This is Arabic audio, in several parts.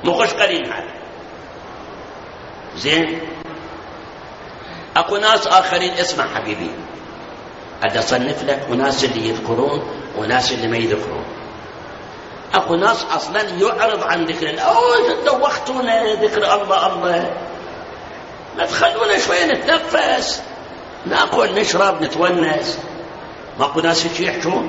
مخش قليل هذا. زين، اكو ناس اخرين، اسمع حبيبي، أدى أصنف لك وناس اللي يذكرون وناس اللي ما يذكرون. أكو ناس أصلا يعرض عن ذكر الله، دوختونا ذكر الله الله، ما تخلونا شوية نتنفس، ناكل نشرب نتونس. ما أكو ناس شي يحكون؟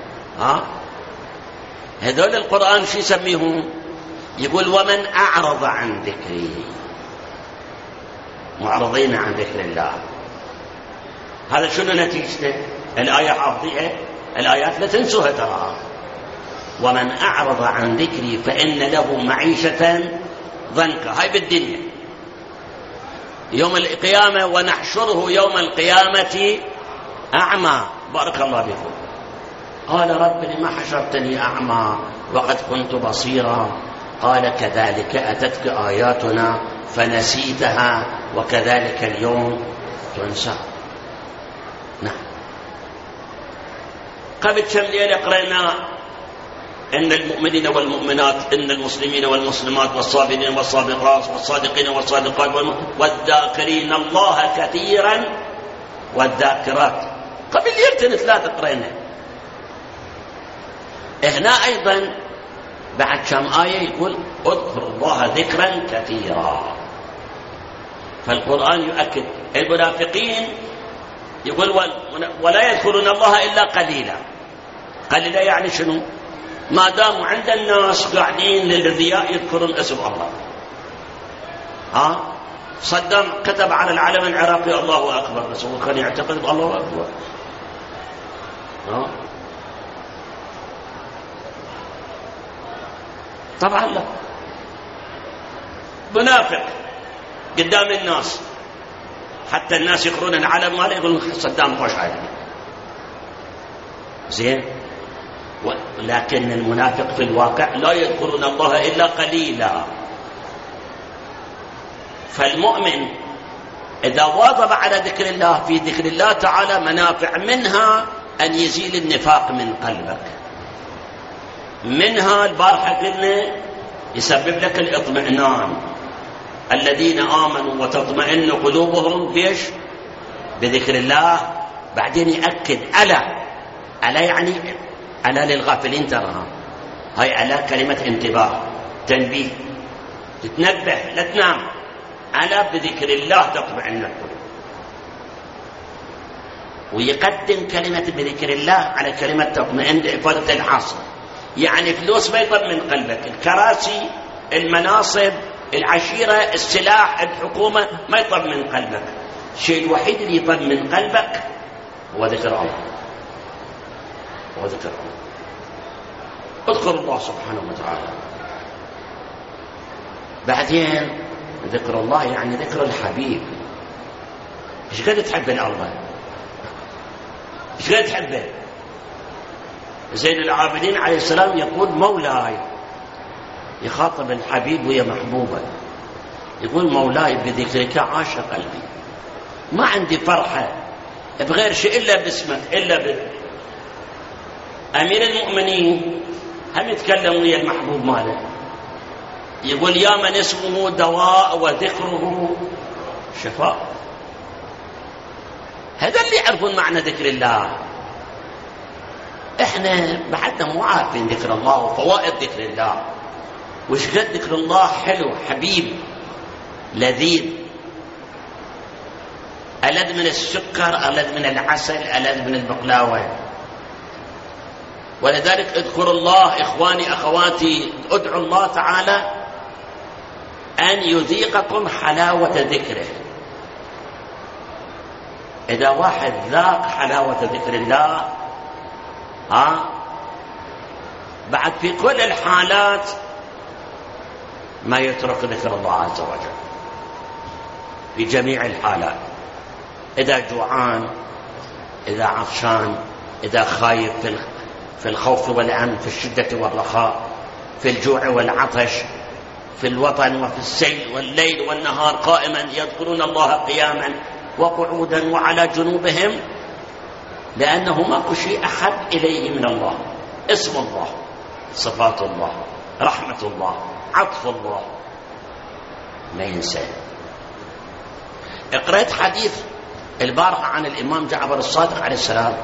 هذول القرآن شو يسميهم؟ يقول ومن أعرض عن ذكري، معرضين عن ذكر الله. هذا شنو نتيجته؟ الآية حافظيها، الآيات لا تنسوها ترى. ومن أعرض عن ذكري فإن له معيشة ضنكا، هاي بالدنيا. يوم القيامة ونحشره يوم القيامة أعمى. بارك الله بكم. قال رب لما حشرتني أعمى وقد كنت بصيرا. قال كذلك أتتك آياتنا فنسيتها وكذلك اليوم تنسى. نعم. قبل كم ليلة قرأنا إن المؤمنين والمؤمنات، إن المسلمين والمسلمات والصابرين والصابرات والصادقين والصادقات والذاكرين الله كثيرا والذاكرات. قبل ليلتين ثلاثة قرأنا. هنا أيضا بعد كم آية يقول اذكروا الله ذكرا كثيرا. فالقرآن يؤكد. المنافقين يقول ولا يذكرون الله إلا قليلا. قليلا يعني شنو؟ ما داموا عند الناس قاعدين للرياء يذكرون اسم الله. صدام كتب على العلم العراقي الله أكبر، بس هو كان يعتقد الله أكبر. طبعا لا. منافق قدام الناس، حتى الناس يقرون العلم ماله يقولون صدام خوش عالمي. زين، لكن المنافق في الواقع لا يذكرون الله إلا قليلا. فالمؤمن إذا واظب على ذكر الله، في ذكر الله تعالى منافع، منها أن يزيل النفاق من قلبك، منها البارحة قلنا يسبب لك الاطمئنان. الذين آمنوا وتطمئن قلوبهم بيش؟ بذكر الله. بعدين يأكد ألا يعني ألا للغافلين ترى، هاي ألا كلمة انتباه، تنبيه، تتنبه لا تنام. ألا بذكر الله تطمئن القلوب. ويقدم كلمة بذكر الله على كلمة تطمئن لإفادة الحاصل. يعني فلوس ما يطمئن قلبك، الكراسي، المناصب، العشيرة، السلاح، الحكومة ما يطمئن قلبك. الشيء الوحيد اللي يطمئن قلبك هو ذكر الله، هو ذكر الله. اذكر الله سبحانه وتعالى. بعدين ذكر الله يعني ذكر الحبيب. ايش قد تحب الله؟ ايش قد تحبه؟ زين العابدين عليه السلام يقول مولاي، يخاطب الحبيب ويا محبوبه، يقول مولاي بذكرك عاش قلبي، ما عندي فرحة بغير شيء إلا باسمك، إلا أمير المؤمنين هم يتكلم ويا المحبوب ماله، يقول يا من اسمه دواء وذكره شفاء. هذا اللي يعرفون معنى ذكر الله. احنا بعدنا مو عارفين ذكر الله وفوائد ذكر الله، وش قد ذكر الله حلو حبيب لذيذ، ألذ من السكر، ألذ من العسل، ألذ من البقلاوة. ولذلك اذكروا الله إخواني أخواتي، ادعوا الله تعالى أن يذيقكم حلاوة ذكره. إذا واحد ذاق حلاوة ذكر الله بعد في كل الحالات ما يترك ذكر الله عز وجل، في جميع الحالات، إذا جوعان، إذا عطشان، إذا خايف، في الخوف والأمن، في الشدة والرخاء، في الجوع والعطش، في الوطن وفي السيل والليل والنهار، قائما يذكرون الله قياما وقعودا وعلى جنوبهم، لأنه ما شيء أحب إليه من الله، اسم الله، صفات الله، رحمة الله، عطف الله، ما ينسى. قرأت حديث البارحة عن الإمام جعفر الصادق عليه السلام،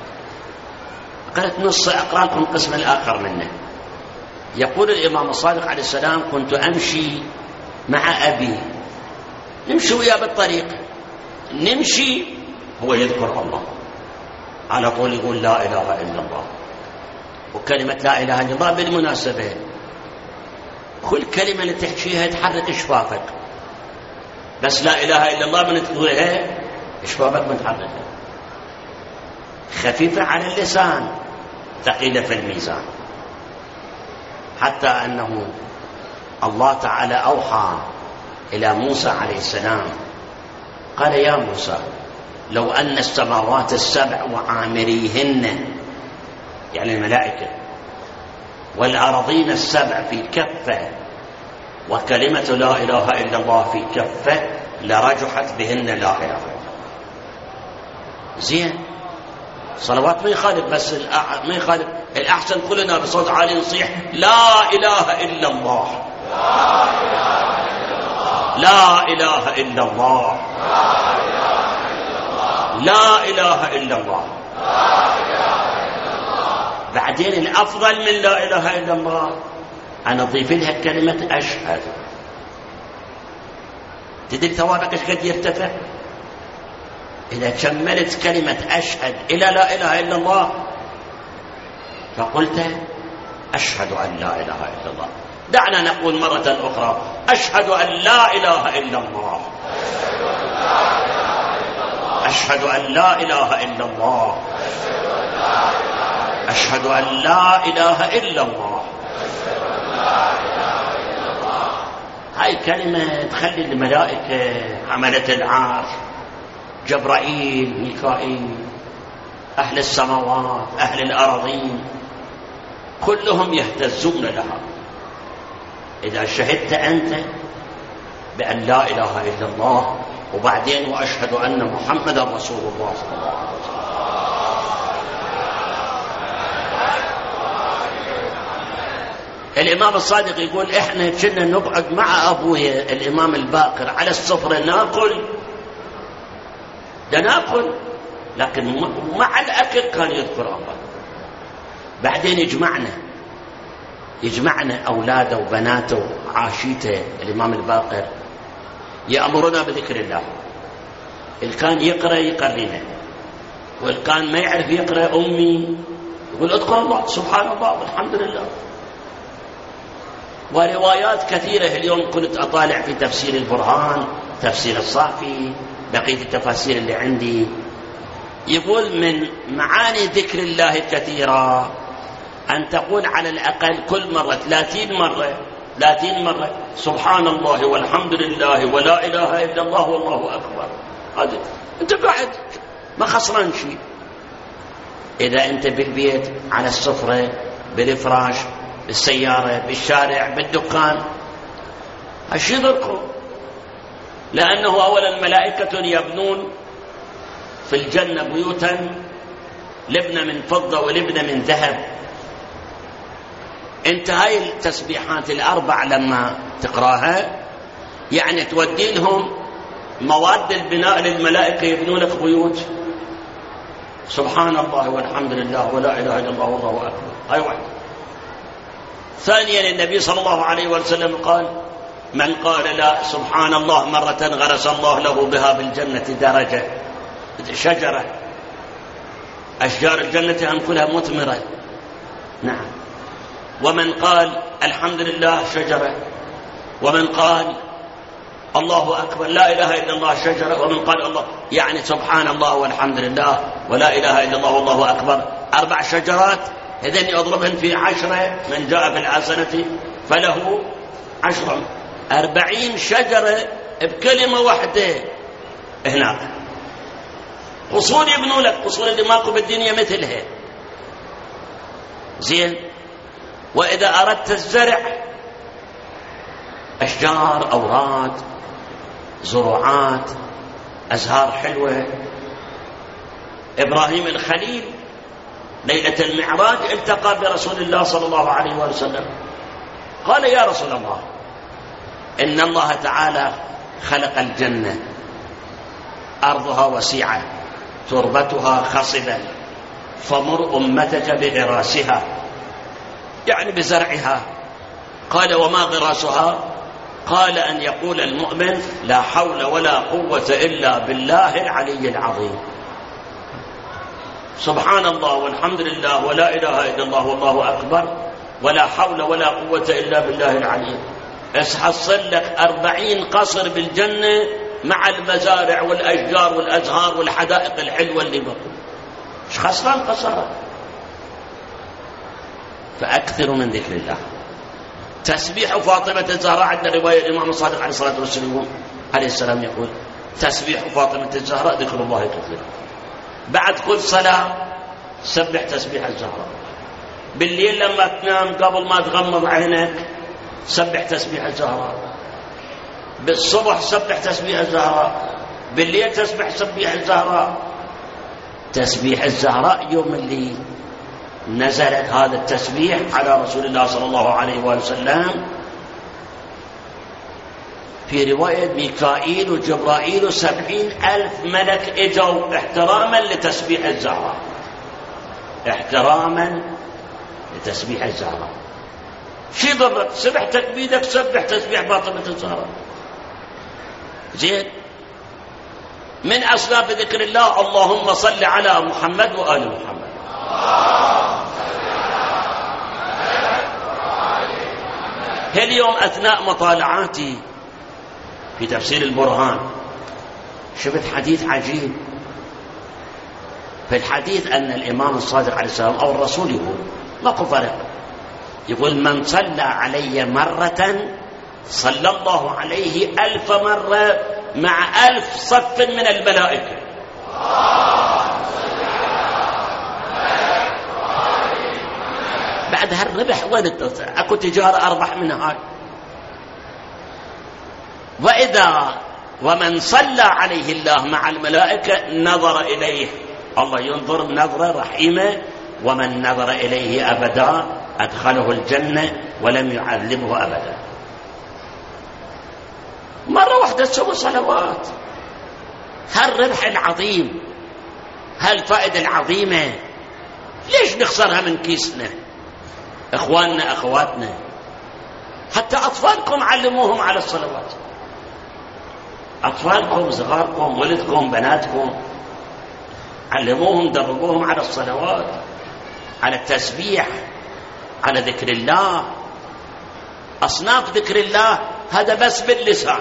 قرأت نص، أقرأ لكم القسم الآخر منه. يقول الإمام الصادق عليه السلام: كنت أمشي مع أبي، نمشي وياه بالطريق، نمشي هو يذكر الله على طول، يقول لا إله إلا الله. وكلمة لا إله إلا الله بالمناسبة كل كلمة اللي تحكيها تحرك شفافك، بس لا إله إلا الله من تقولها شفافك متحركة، خفيفة على اللسان ثقيلة في الميزان. حتى أنه الله تعالى أوحى إلى موسى عليه السلام قال: يا موسى لو أن السماوات السبع وعامريهن، يعني الملائكة، والأرضين السبع في كفة، وكلمة لا إله إلا الله في كفة، لرجحت بهن لا إله إلا الله. زين، صلوات ما يخالف، بس ما يخالف، الأحسن كلنا بصوت عالي نصيح: لا إله إلا الله، لا إله إلا الله، لا إله إلا الله. بعدين الأفضل من لا إله إلا الله أن أضيف لها كلمة أشهد. تدري ثوابك ايش قد يرتفع إذا كملت كلمة أشهد إلى لا إله إلا الله، فقلت أشهد أن لا إله إلا الله. دعنا نقول مرة أخرى: أشهد أن لا إله إلا الله، أشهد أن لا إله إلا الله، أشهد أن لا إله إلا الله. هاي كلمة تخلي الملائكة، حملة العرش، جبرائيل، ميكائيل، أهل السماوات، أهل الأراضين، كلهم يهتزون لها. إذا شهدت أنت بأن لا إله إلا الله، وبعدين وأشهد أن محمدا رسول الله صلى الله عليه وسلم. الإمام الصادق يقول: إحنا كنا نقعد مع أبويا الإمام الباقر على السفرة ناكل، لكن مع الأكل كان يذكر الله. بعدين يجمعنا أولاده وبناته عاشيته الإمام الباقر، يأمرنا بذكر الله. اللي كان يقرأ يقرينا، واللي كان ما يعرف يقرأ أمي يقول: اذكر الله، سبحان الله، والحمد لله. وروايات كثيرة. اليوم كنت أطالع في تفسير البرهان، تفسير الصافي، بقية التفاسير اللي عندي، يقول من معاني ذكر الله الكثيرة أن تقول على الأقل كل مرة 30 مرة سبحان الله والحمد لله ولا إله إلا الله والله أكبر. هذا أنت قاعد ما خسران شيء. إذا أنت بالبيت، على السفرة، بالفراش، بالسيارة، بالشارع، بالدكان، هالشيء ذكره. لأنه أولا ملائكة يبنون في الجنة بيوتا لبنة من فضة ولبنة من ذهب. انت هاي التسبيحات الأربع لما تقراها يعني تودي لهم مواد البناء للملائكة، يبنون لك بيوت. سبحان الله والحمد لله ولا إله إلا الله والله أكبر. هاي واحدة. ثانيا النبي صلى الله عليه وسلم قال: من قال لا سبحان الله مرة غرس الله له بها بالجنة درجة، شجرة، أشجار الجنة هم كلها مثمرة. نعم. ومن قال الحمد لله شجرة، ومن قال الله أكبر لا إله إلا الله شجرة، ومن قال الله، يعني سبحان الله والحمد لله ولا إله إلا الله والله أكبر 4 شجرات. إذن يضربهن في 10، من جاء بالحسنة فله 10. 40 شجرة بكلمة واحدة. هناك قصور يبنوا لك، قصور اللي ماكو بالدنيا مثلها. زين. وإذا أردت الزرع، أشجار، أوراد، زروعات، أزهار حلوة. إبراهيم الخليل ليلة المعراج التقى برسول الله صلى الله عليه وسلم، قال يا رسول الله إن الله تعالى خلق الجنة أرضها وسيعة تربتها خصبة فمر أمتك بغراسها، يعني بزرعها. قال وما غراسها؟ قال أن يقول المؤمن لا حول ولا قوة إلا بالله العلي العظيم، سبحان الله والحمد لله ولا إله إلا الله والله أكبر ولا حول ولا قوة إلا بالله العلي. حصل لك 40 قصر بالجنة مع المزارع والأشجار والأزهار والحدائق الحلوة اللي بقوا. ايش خسران قصرها؟ فأكثروا من ذكر الله. تسبيح فاطمة الزهراء، عندنا رواية الإمام الصادق عليه الصلاة والسلام يقول تسبيح فاطمة الزهراء ذكر الله كثيرا. بعد كل صلاة سبح تسبيح الزهراء. بالليل لما تنام قبل ما تغمض عينك سبح تسبيح الزهراء. بالصبح سبح تسبيح الزهراء. بالليل تسبح الزهراء. تسبيح الزهراء يوم اللي نزلت هذا التسبيح على رسول الله صلى الله عليه وسلم، في رواية ميكائيل وجبرائيل 70,000 ملك اجوا احتراما لتسبيح الزهراء، احتراما لتسبيح الزهراء. شي ضرك؟ سبحتك بيدك سبح تسبيح فاطمة الزهراء. زين. من أصناف ذكر الله اللهم صل على محمد وآل محمد. اليوم أثناء مطالعاتي في تفسير البرهان شفت حديث عجيب. في الحديث أن الإمام الصادق عليه السلام أو الرسول يقول ماكو فرق، يقول من صلى علي مرة صلى الله عليه 1000 مرة مع 1000 صف من الملائكة. بعد هالربح وين اكو تجارة أربح من هاي؟ ومن صلى عليه الله مع الملائكة نظر إليه، الله ينظر نظرة رحيمة، ومن نظر إليه أبدا أدخله الجنة ولم يعذبه أبدا. مرة واحدة تسوي صلوات. هالربح العظيم، هالفائدة العظيمة ليش نخسرها من كيسنا؟ إخواننا أخواتنا، حتى أطفالكم علموهم على الصلوات. أطفالكم صغاركم ولدكم بناتكم علموهم دربوهم على الصلوات، على التسبيح، على ذكر الله. أصناف ذكر الله هذا بس باللسان.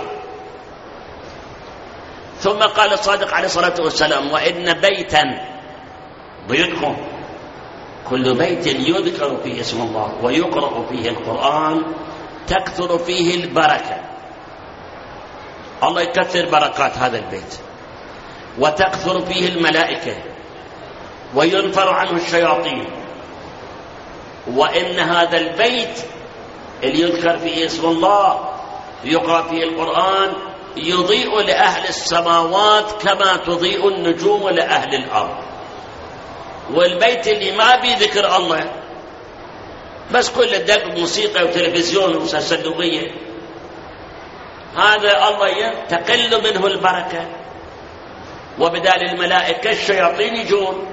ثم قال الصادق عليه الصلاة والسلام وإن بيتا، بيوتكم كل بيت يذكر فيه اسم الله ويقرأ فيه القرآن تكثر فيه البركة. الله يكثر بركات هذا البيت، وتكثر فيه الملائكة وينفر عنه الشياطين. وإن هذا البيت اللي يذكر فيه اسم الله يقرأ فيه القرآن يضيء لأهل السماوات كما تضيء النجوم لأهل الأرض. والبيت اللي ما بي ذكر الله بس كل دق موسيقى وتلفزيون ومسلسلوية، هذا الله تقل منه البركة، وبدال الملائكة الشياطين يجون.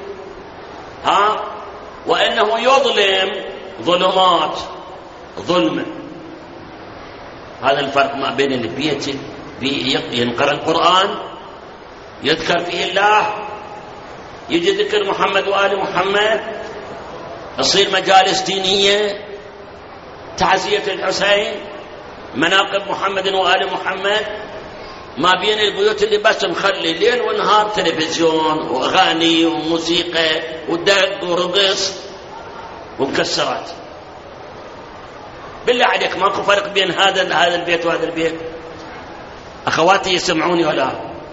وإنه يظلم ظلمات ظلمة. هذا الفرق ما بين البيت ينقرأ القرآن يذكر فيه الله، يجي ذكر محمد وآل محمد، تصير مجالس دينية، تعزية الحسين، مناقب محمد وآل محمد. ما بين البيوت اللي بس مخلي ليل ونهار تلفزيون وأغاني وموسيقى ودق ورقص ومكسرات. بالله عليك ماكو فرق بين هذا البيت وهذا البيت؟ أخواتي يسمعوني ولا؟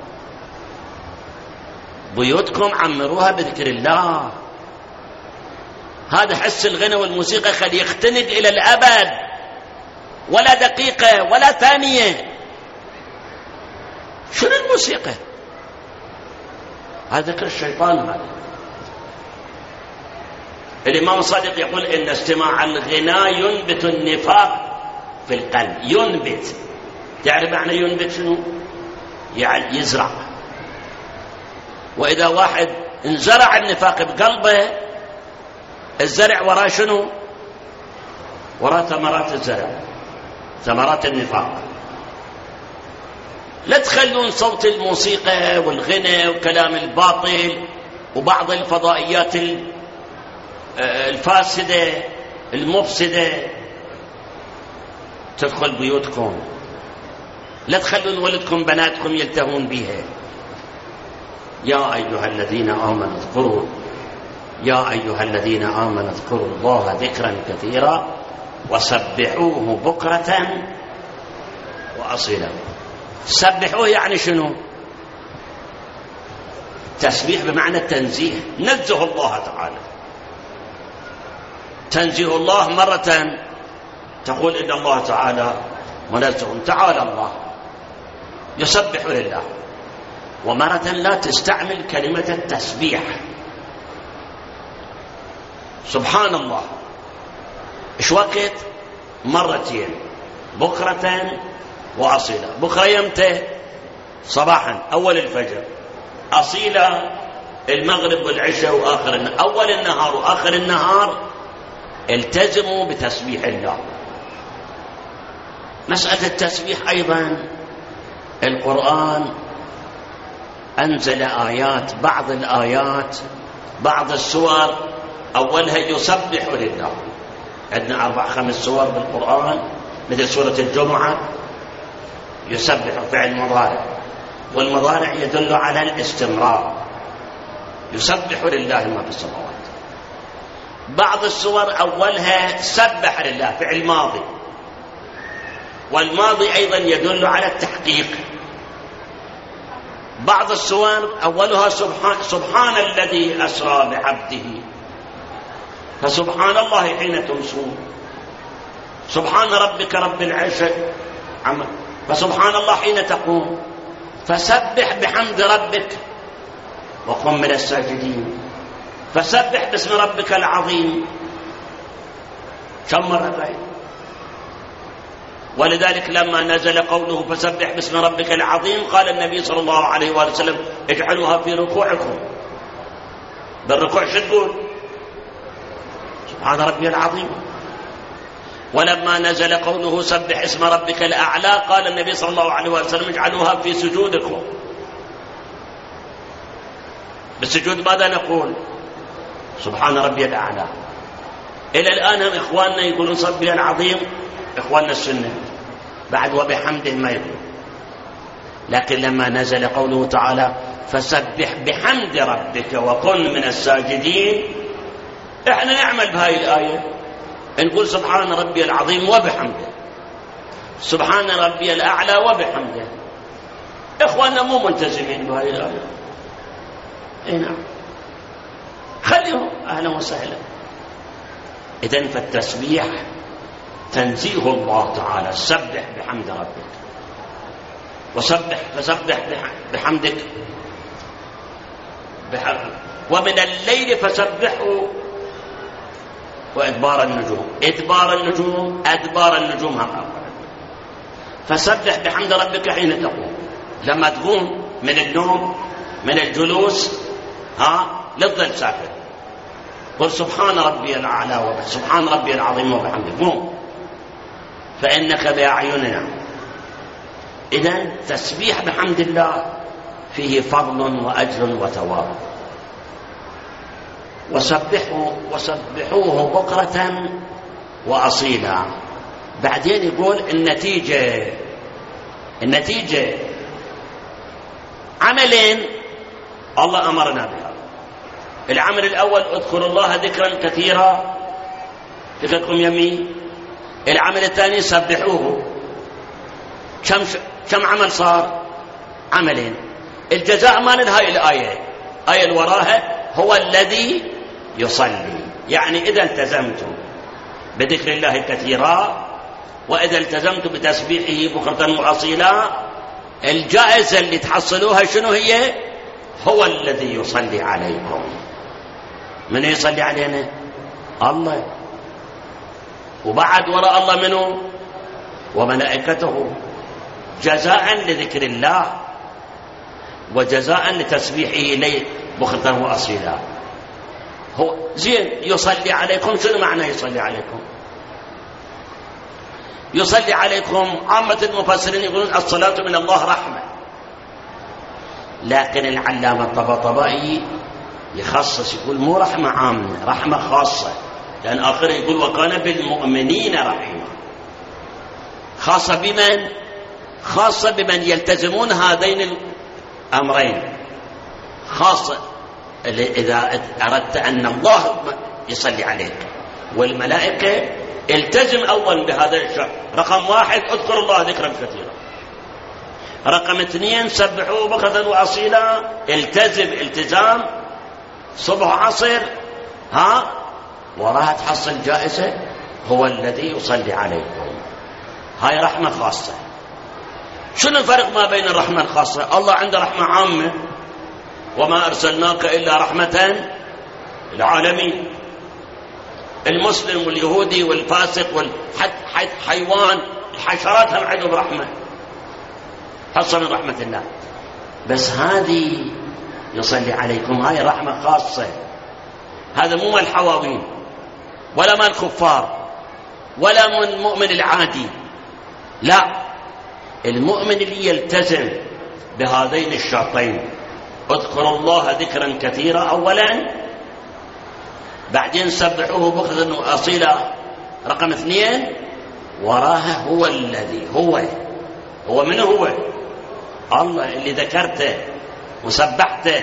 بيوتكم عمروها بذكر الله. هذا حس الغنى والموسيقى خلي يختند إلى الأبد، ولا دقيقة ولا ثانية. شنو الموسيقى؟ هذا ذكر الشيطان. هذا الإمام الصادق يقول إن استماع الغناء ينبت النفاق في القلب، ينبت. تعرف معنى ينبت شنو؟ يعني يزرع. وإذا واحد انزرع النفاق بقلبه، الزرع وراه شنو؟ وراه ثمرات الزرع، ثمرات النفاق. لا تخلون صوت الموسيقى والغنى وكلام الباطل وبعض الفضائيات الفاسدة المفسدة تدخل بيوتكم. لا تخلون ولدكم بناتكم يلتهون بها. يا أيها الذين آمنوا اذكروا، يا أيها الذين آمنوا اذكروا الله ذكرا كثيرا وسبحوه بكرة وأصيلا. سبحوه يعني شنو؟ تسبيح بمعنى التنزيه، نزه الله تعالى. تنزيه الله مرة تقول إن الله تعالى منزه، تعالى الله يسبح لله، ومرة لا تستعمل كلمة التسبيح. سبحان الله إيش وقت؟ مرتين، بكرة وأصيلا. بكرة يمتى؟ صباحا أول الفجر، أصيلا المغرب والعشاء وآخر النهار. أول النهار وآخر النهار التزموا بتسبيح الله. مسألة التسبيح أيضا القرآن أنزل آيات، بعض الآيات بعض السور أولها يسبح لله. عندنا 4-5 سور بالقرآن مثل سورة الجمعة يسبح فعل مضارع، والمضارع يدل على الاستمرار، يسبح لله ما في السماوات. بعض السور أولها سبح لله فعل ماضي، والماضي أيضا يدل على التحقيق. بعض السور أولها سبحان الذي أسرى بعبده، فسبحان الله حين تمسون، سبحان ربك رب العزة عما، فسبحان الله حين تقوم، فسبح بحمد ربك وقم من الساجدين، فسبح باسم ربك العظيم. كم مرة؟ ولذلك لما نزل قوله فسبح باسم ربك العظيم قال النبي صلى الله عليه وآله وسلم اجعلوها في ركوعكم. بالركوع شو تقول؟ سبحان ربي العظيم. ولما نزل قوله سبح اسم ربك الأعلى قال النبي صلى الله عليه وآله وسلم اجعلوها في سجودكم. بالسجود ماذا نقول؟ سبحان ربي الأعلى. إلى الآن هم إخواننا يقولون سبح العظيم، إخواننا السنة بعد وبحمده ما يقول. لكن لما نزل قوله تعالى فسبح بحمد ربك وكن من الساجدين، احنا نعمل بهاي الآية، نقول سبحان ربي العظيم وبحمده، سبحان ربي الأعلى وبحمده. إخواننا مو ملتزمين بهاي الآية. اي نعم، خليهم أهلا وسهلا. إذن فالتسبيح تنزيه الله تعالى، سبح بحمد ربك فسبح بحمدك ومن الليل فسبحه وإدبار النجوم. أدبار النجوم هم أولا. فسبح بحمد ربك حين تقوم، لما تقوم من النوم من الجلوس للظل ساكت، قل سبحان ربي الأعلى سبحان ربي العظيم وبحمده، قوم فإنك بأعيننا. إذن تسبيح بحمد الله فيه فضل وأجر وثواب. وسبحوه بكرة وأصيلا. بعدين يقول النتيجة عملين الله أمرنا بها. العمل الأول اذكروا الله ذكرا كثيرا، ذكركم يمين. العمل الثاني سبحوه. كم عمل صار؟ عملين. الجزاء مال هاي الآية اللي وراها هو الذي يصلي. يعني إذا التزمتم بذكر الله كثيرا وإذا التزمتم بتسبيحه بكرة وأصيلا، الجائزة اللي تحصلوها شنو هي؟ هو الذي يصلي عليكم. من يصلي علينا؟ الله. وبعد وراء الله منه وملائكته جزاء لذكر الله وجزاء لتسبيحه إليه بكرة وأصيلا. هو زين يصلي عليكم، شنو معنى يصلي عليكم؟ يصلي عليكم عامة المفسرين يقولون الصلاة من الله رحمة، لكن العلامة الطباطبائي يخصص يقول مو رحمة عامة، رحمة خاصة، لأن آخره يقول وكان بالمؤمنين رحيما. خاصة بمن؟ خاصة بمن يلتزمون هذين الأمرين. خاصة إذا أردت أن الله يصلي عليك والملائكة، التزم أولا بهذا الشرط. رقم 1 اذكر الله ذكرا كثيرا. رقم 2 سبحوه بكرة وأصيلا. التزم التزام صبح عصر، وراها تحصل جائزة. هو الذي يصلي عليكم. هاي رحمة خاصة. شنو الفرق ما بين الرحمة الخاصة؟ الله عنده رحمة عامة، وما أرسلناك إلا رحمة للعالمين. المسلم واليهودي والفاسق والحيوان الحشرات هم عندهم رحمة، حصة من رحمة الله. بس هذه يصلي عليكم هاي رحمة خاصة. هذا مو مال الحواوين ولا مال الكفار ولا من المؤمن العادي، لا، المؤمن اللي يلتزم بهذين الشرطين. اذكر الله ذكرا كثيرا أولا، بعدين سبحوه بكرة وأصيلا. رقم 2 وراها هو الذي هو من هو؟ الله اللي ذكرته وسبحته،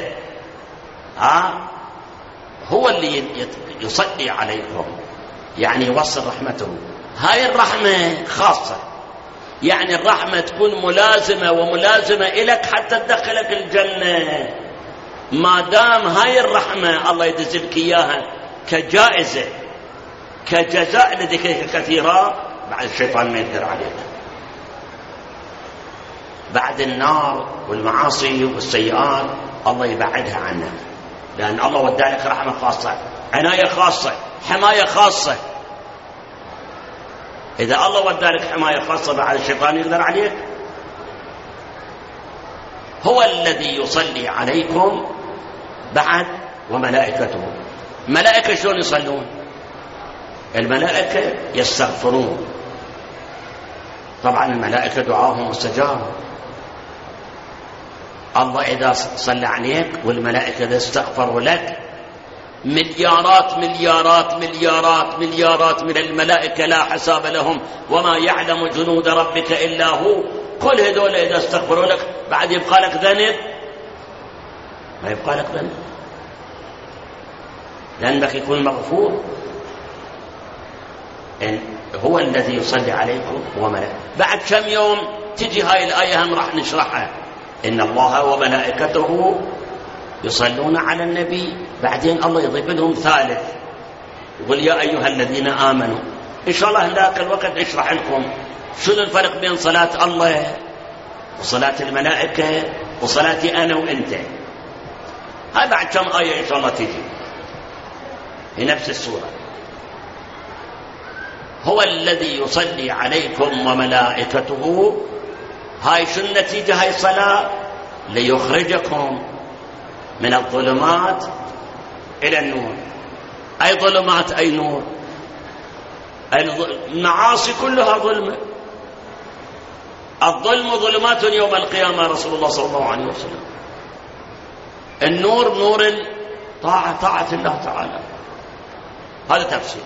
هو اللي يصلي عليكم، يعني يوصل رحمته. هاي الرحمة خاصة، يعني الرحمة تكون ملازمة إليك حتى تدخلك الجنة. ما دام هاي الرحمة الله يدزلك إياها كجائزة كجزاء لذكرك كثيرا، بعد الشيطان ما يقدر عليك. بعد النار والمعاصي والسيئات الله يبعدها عنك، لأن الله ودالك رحمة خاصة، عناية خاصة، حماية خاصة. إذا الله ودالك حماية خاصة بعد الشيطان يقدر عليك. هو الذي يصلي عليكم بعد وملائكته. ملائكة شلون يصلون؟ الملائكة يستغفرون. طبعا الملائكة دعاهم مستجاب. الله إذا صلى عليك والملائكة إذا استغفروا لك، مليارات مليارات مليارات مليارات من الملائكة لا حساب لهم، وما يعلم جنود ربك إلا هو. كل هذول إذا استغفروا لك بعد يبقى لك ذنب؟ ما يبقى لك ذنب، ذنبك يكون مغفور. هو الذي يصلي عليكم وملائكته. بعد كم يوم تجي هاي الآية هم راح نشرحها، إن الله وملائكته يصلون على النبي. بعدين الله يضيف لهم ثالث، يقول يا أيها الذين آمنوا. إن شاء الله ذاك الوقت نشرح لكم شنو الفرق بين صلاة الله وصلاة الملائكة وصلاتي أنا وإنت. هاي بعد كم آية إن شاء الله تجي في نفس السورة. هو الذي يصلي عليكم وملائكته. هاي شو النتيجة؟ هاي صلاة ليخرجكم من الظلمات إلى النور. أي ظلمات أي نور؟ المعاصي كلها ظلمة. الظلم ظلمات يوم القيامة رسول الله صلى الله عليه وسلم. النور نور طاعة الله تعالى. هذا تفسير.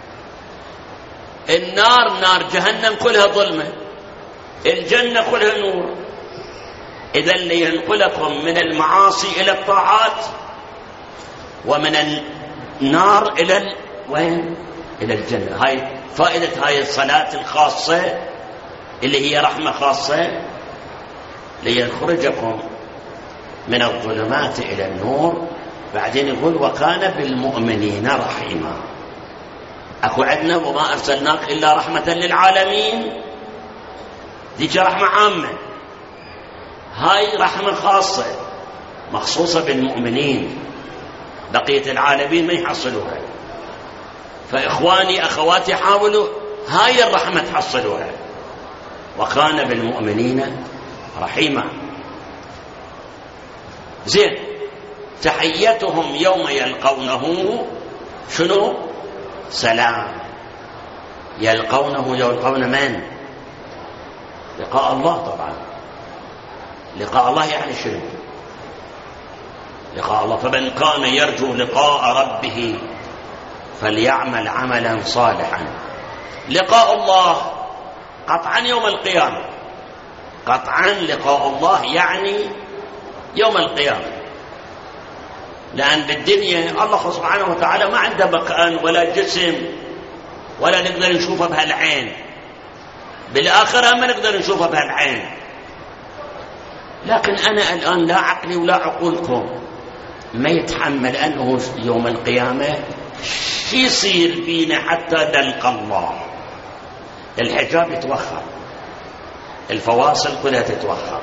النار نار جهنم كلها ظلمة، الجنة كلها نور. إذا لينقلكم من المعاصي إلى الطاعات، ومن النار إلى وين؟ إلى الجنة. هاي فائدة هاي الصلاة الخاصة اللي هي رحمة خاصة، ليخرجكم من الظلمات إلى النور. بعدين يقول وكان بالمؤمنين رحيما. أكو عندنا وما أرسلناك إلا رحمة للعالمين، ديك رحمة عامة. هاي رحمة خاصة مخصوصة بالمؤمنين، بقية العالمين ما يحصلوها. فإخواني أخواتي حاولوا هاي الرحمة تحصلوها. وكان بالمؤمنين رحيما. زين، تحيتهم يوم يلقونه شنو؟ سلام. يلقون من؟ لقاء الله طبعا. لقاء الله يعني شنو؟ لقاء الله. فمن كان يرجو لقاء ربه فليعمل عملا صالحا. لقاء الله قطعا يوم القيامة، قطعا لقاء الله يعني يوم القيامة. لأن بالدنيا الله سبحانه وتعالى ما عنده مكان ولا جسم ولا نقدر نشوفه بهالعين. بالآخرة ما نقدر نشوفه بهالعين. لكن أنا الآن لا عقلي ولا عقولكم ما يتحمل أنه يوم القيامة شو يصير فينا حتى نلقى الله. الحجاب يتوخر، الفواصل كلها تتوخر،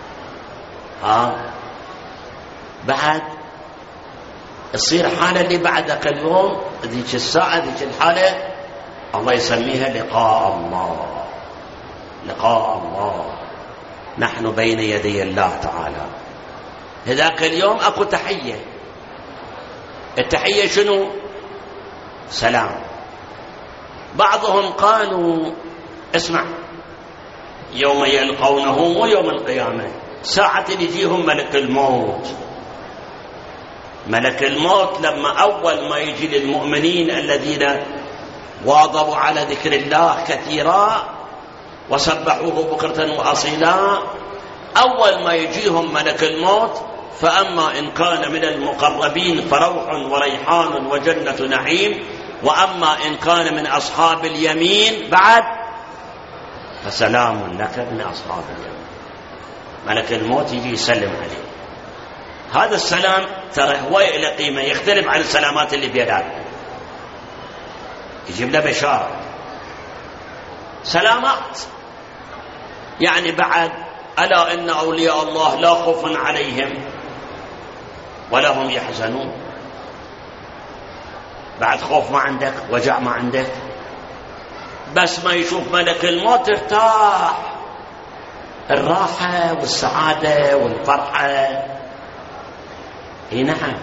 بعد تصير حالة اللي بعدك اليوم، ذيك الساعة ذيك الحالة الله يسميها لقاء الله. لقاء الله، نحن بين يدي الله تعالى. هذاك اليوم اكو تحية. التحية شنو؟ سلام. بعضهم قالوا اسمع، يوم يلقونه مو يوم القيامة، ساعة يجيهم ملك الموت. ملك الموت لما أول ما يجي للمؤمنين الذين واظبوا على ذكر الله كثيرا وسبحوه بكرة وأصيلا، أول ما يجيهم ملك الموت فأما إن كان من المقربين فروح وريحان وجنة نعيم، وأما إن كان من أصحاب اليمين بعد فسلام لك من أصحاب اليمين. ملك الموت يجي يسلم عليه. هذا السلام ترى هو له قيمة، يختلف عن السلامات اللي بيدك. يجيب له بشارة، سلامات يعني بعد ألا إن أولياء الله لا خوف عليهم ولا هم يحزنون. بعد خوف ما عندك، وجع ما عندك، بس ما يشوف ملك الموت ارتاح. الراحة والسعادة والفرحة. نعم،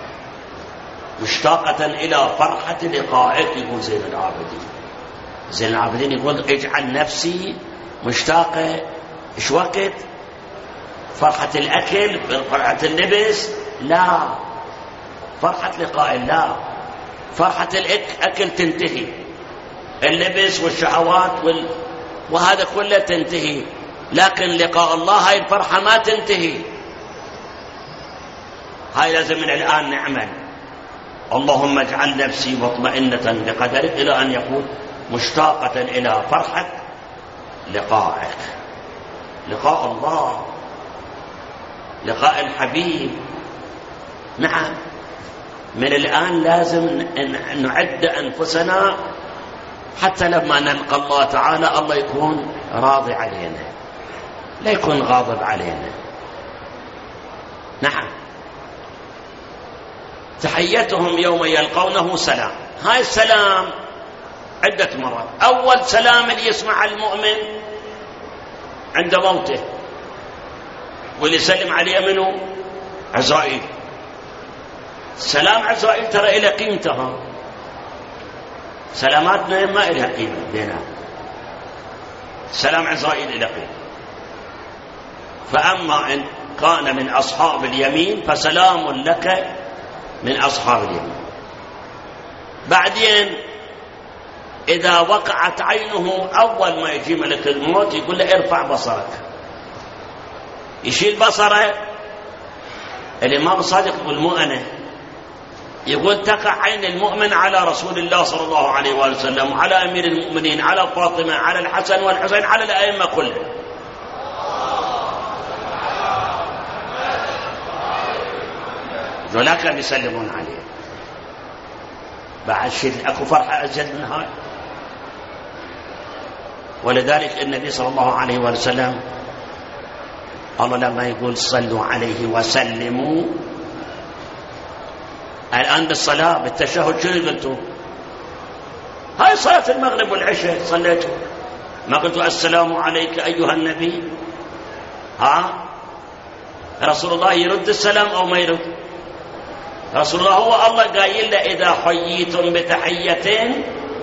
مشتاقة إلى فرحة لقائك. يقول زين العابدين. زين العابدين يقول اجعل نفسي مشتاقة. إيش وقت؟ فرحة الأكل، فرحة اللبس؟ لا، فرحة لقاء الله. فرحة الأكل تنتهي، اللبس والشهوات وهذا كله تنتهي، لكن لقاء الله هاي الفرحة ما تنتهي. هاي لازم من الآن نعمل. اللهم اجعل نفسي مطمئنة بقدرك، إلى أن يقول مشتاقة إلى فرحة لقائك. لقاء الله، لقاء الحبيب. نعم، من الآن لازم نعد أنفسنا حتى لما نلقى الله تعالى الله يكون راضي علينا، لا يكون غاضب علينا. نعم، تحيتهم يوم يلقونه سلام. هاي السلام عدة مرات. أول سلام اللي يسمع المؤمن عند موته، واللي يسلم عليه منه عزرائيل. سلام عزرائيل ترى إلى قيمتها، سلاماتنا ما إلها قيمة بينها. سلام عزرائيل إلى قيمة. فأما إن كان من أصحاب اليمين فسلام لك من أصحاب اليمين. بعدين إذا وقعت عينه، أول ما يجي ملك الموت يقول له ارفع بصرك. يشيل بصره. الإمام الصادق يقول مو أنا، يقول تقع عين المؤمن على رسول الله صلى الله عليه وآله وسلم، وعلى أمير المؤمنين، على فاطمة، على الحسن والحسين، على الأئمة كلهم. ذولاك اللي يسلمون عليه. بعد شيء أكو فرحة أزيد من هاي. ولذلك النبي صلى الله عليه وسلم الله لما يقول صلوا عليه وسلموا، الآن بالصلاة بالتشهد شنو قلتوا؟ هاي صلاة المغرب والعشاء صليتوا، ما قلت السلام عليك أيها النبي؟ رسول الله يرد السلام أو ما يرد؟ رسول الله هو الله قايل له إذا حييتم بتحية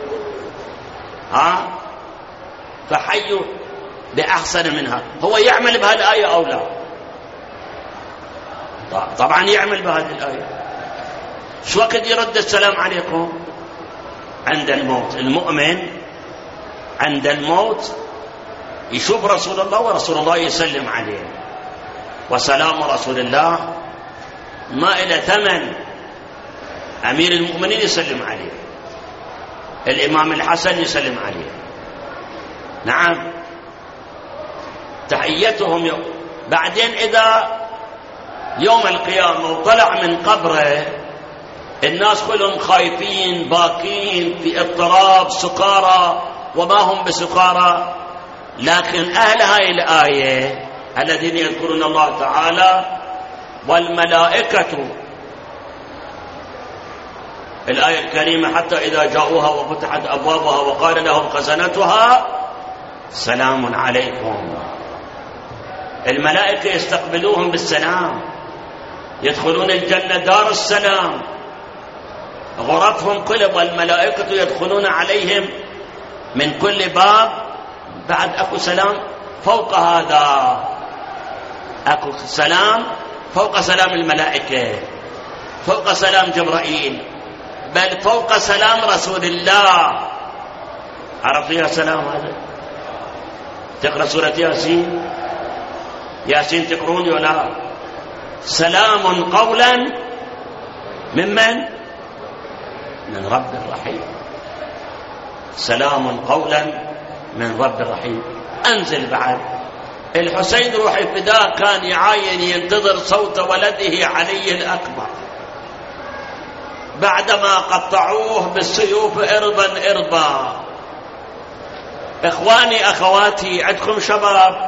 فحيوا بأحسن منها. هو يعمل بهذه الآية أو لا؟ طبعا يعمل بهذه الآية. شو وقت يرد السلام عليكم؟ عند الموت. المؤمن عند الموت يشوف رسول الله ورسول الله يسلم عليه، وسلام رسول الله ما إلى ثمن. أمير المؤمنين يسلم عليه، الإمام الحسن يسلم عليه، نعم، تحيتهم يوم. بعدين إذا يوم القيامة وطلع من قبره الناس كلهم خايفين باكين في اضطراب سكارى وما هم بسكارى، لكن أهل هاي الآية الذين يذكرون الله تعالى والملائكة، الآية الكريمة حتى إذا جاءوها وفتحت أبوابها وقال لهم خزنتها سلام عليكم، الملائكة يستقبلوهم بالسلام، يدخلون الجنة دار السلام، غرفهم كلها، والملائكة يدخلون عليهم من كل باب. بعد أكو سلام فوق هذا، أكو سلام فوق سلام الملائكة، فوق سلام جبرائيل، بل فوق سلام رسول الله. عرفتوا يا سلام هذا؟ تقرأ سورة ياسين، ياسين تقرون ولا؟ سلام قولا ممن؟ من رب الرحيم، سلام قولا من رب الرحيم. أنزل بعد الحسين روح الفداء كان يعاين ينتظر صوت ولده علي الأكبر بعدما قطعوه بالسيوف إربا إربا. إخواني أخواتي عندكم شباب،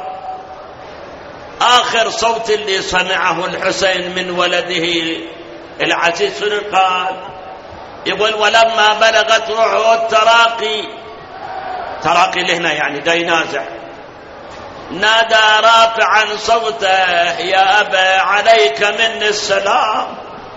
آخر صوت اللي سمعه الحسين من ولده العزيز قال، يقول ولما بلغت روحه التراقي، تراقي لهنا يعني دا ينازع، نادى رافعا صوته يا أبا عليك مني السلام،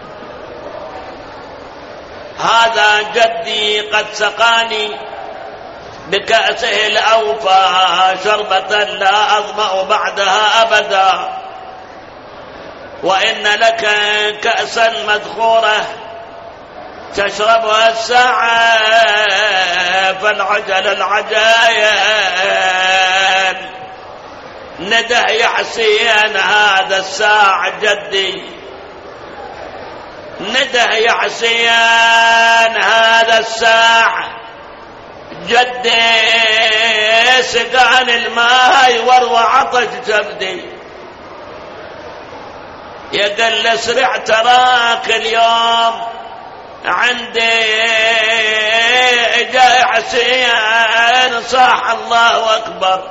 هذا جدي قد سقاني بكأسه الأوفى شربة لا أظمأ بعدها أبدا، وإن لك كأسا مدخورة تشربها الساعة فالعجل العجايل، نده يا حسين هذا الساع جدي، نده يا حسين هذا الساع جدي، سقان الماء وروى عطش جبدي، يقل اسرع تراك اليوم عندي جاي حسين صاح الله أكبر،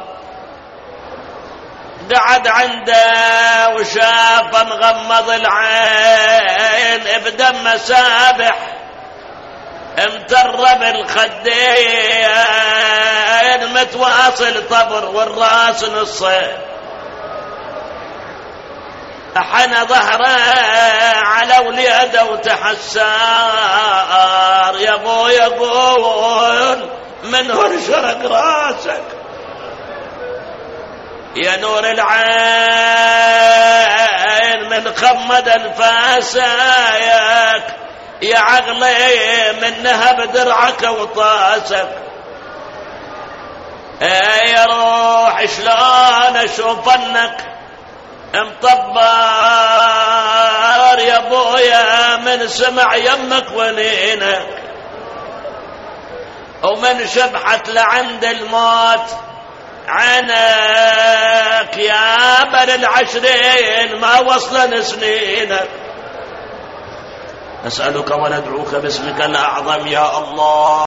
قعد عنده وشاف مغمض العين بدم سابح امتر بالخدين متواصل طبر والراس نصه، حنى ظهره على وليده وتحسار، يا ابو يقول من هو انشرق راسك يا نور العين، من خمد انفاسك يا عقلي من نهب درعك وطاسك، يا روح شلون اشوف انك مطبر يا ابويا من سمع يمك ونينك، ومن شبحت لعند الموت عنك يا بل العشرين ما وصلن سنينك، نسألك وندعوك باسمك الأعظم يا الله.